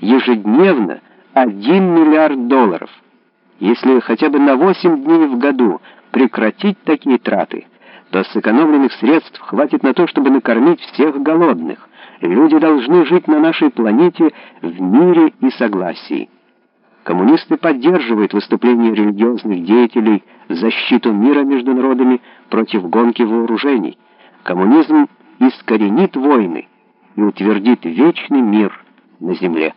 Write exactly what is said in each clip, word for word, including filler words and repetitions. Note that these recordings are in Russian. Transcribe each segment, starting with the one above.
ежедневно один миллиард долларов. Если хотя бы на восемь дней в году прекратить такие траты, то сэкономленных средств хватит на то, чтобы накормить всех голодных. Люди должны жить на нашей планете в мире и согласии. Коммунисты поддерживают выступления религиозных деятелей в защиту мира между народами против гонки вооружений. Коммунизм искоренит войны и утвердит вечный мир на земле.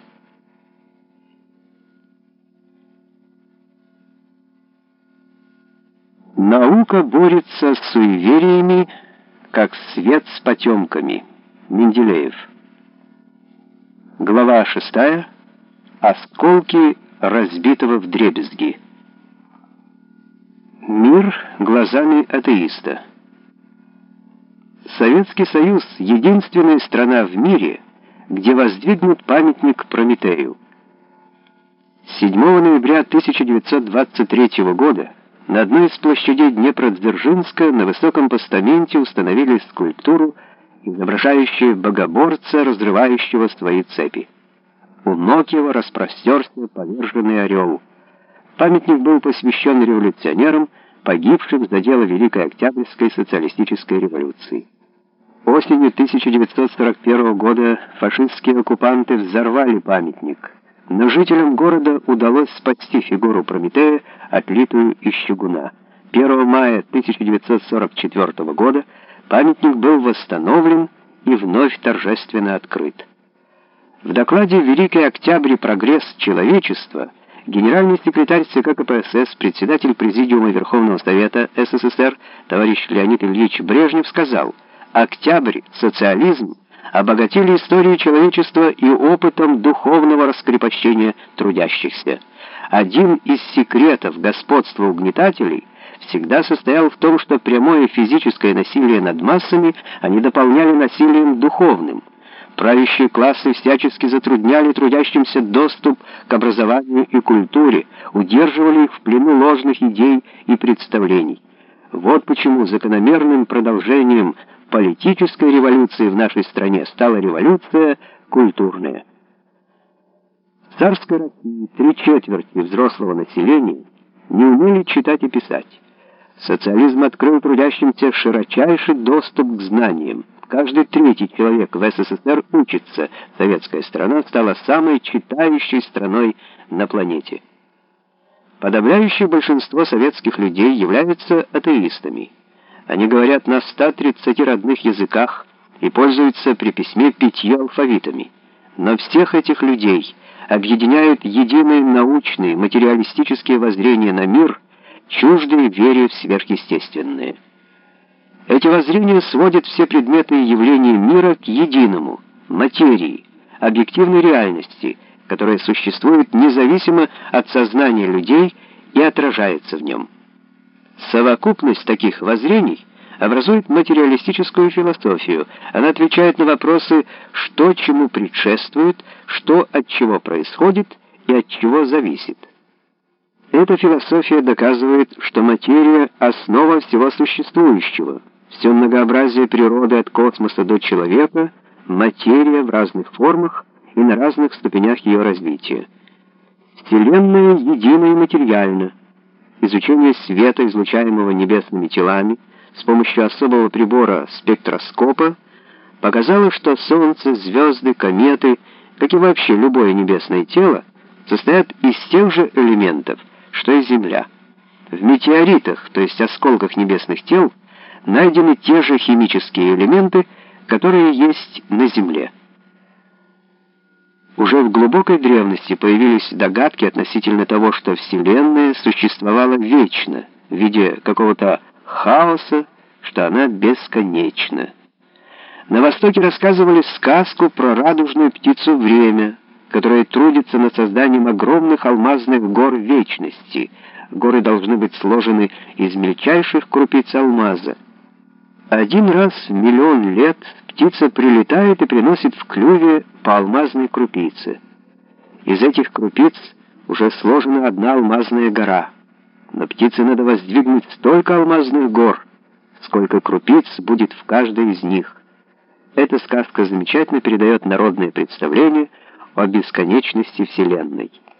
Наука борется с суевериями, как свет с потемками. Менделеев. Глава шестая. Осколки разбитого вдребезги. Мир глазами атеиста. Советский Союз — единственная страна в мире, где воздвигнут памятник Прометею. седьмого ноября тысяча девятьсот двадцать третьего года на одной из площадей Днепродзержинска на высоком постаменте установили скульптуру, изображающую богоборца, разрывающего свои цепи. У ног его распростерся поверженный орел. Памятник был посвящен революционерам, погибшим за дело Великой Октябрьской социалистической революции. Осенью тысяча девятьсот сорок первого года фашистские оккупанты взорвали памятник, но жителям города удалось спасти фигуру Прометея, отлитую из чугуна. первого мая тысяча девятьсот сорок четвёртого года памятник был восстановлен и вновь торжественно открыт. В докладе «Великий Октябрь и прогресс человечества» генеральный секретарь ЦК КПСС, председатель Президиума Верховного Совета СССР товарищ Леонид Ильич Брежнев сказал: «Октябрь, социализм обогатили историю человечества и опытом духовного раскрепощения трудящихся. Один из секретов господства угнетателей всегда состоял в том, что прямое физическое насилие над массами они дополняли насилием духовным. Правящие классы всячески затрудняли трудящимся доступ к образованию и культуре, удерживали их в плену ложных идей и представлений. Вот почему закономерным продолжением политической революции в нашей стране стала революция культурная». В царской России три четверти взрослого населения не умели читать и писать. Социализм открыл трудящимся широчайший доступ к знаниям. Каждый третий человек в СССР учится. Советская страна стала самой читающей страной на планете. Подавляющее большинство советских людей являются атеистами. Они говорят на ста тридцати родных языках и пользуются при письме пятью алфавитами. Но всех этих людей объединяют единые научные, материалистические воззрения на мир, чуждые вере в сверхъестественное. Эти воззрения сводят все предметы и явления мира к единому, материи, объективной реальности, которая существует независимо от сознания людей и отражается в нем. Совокупность таких воззрений образует материалистическую философию. Она отвечает на вопросы, что чему предшествует, что от чего происходит и от чего зависит. Эта философия доказывает, что материя — основа всего существующего. Все многообразие природы от космоса до человека — материя в разных формах и на разных ступенях ее развития. Вселенная едина и материальна. Изучение света, излучаемого небесными телами, с помощью особого прибора спектроскопа, показало, что Солнце, звезды, кометы, как и вообще любое небесное тело, состоят из тех же элементов, что и Земля. В метеоритах, то есть осколках небесных тел, найдены те же химические элементы, которые есть на Земле. Уже в глубокой древности появились догадки относительно того, что Вселенная существовала вечно, в виде какого-то хаоса, что она бесконечна. На Востоке рассказывали сказку про радужную птицу Время, которая трудится над созданием огромных алмазных гор вечности. Горы должны быть сложены из мельчайших крупиц алмаза. Один раз в миллион лет птица прилетает и приносит в клюве по алмазной крупице. Из этих крупиц уже сложена одна алмазная гора. Но птице надо воздвигнуть столько алмазных гор, сколько крупиц будет в каждой из них. Эта сказка замечательно передает народное представление о бесконечности Вселенной.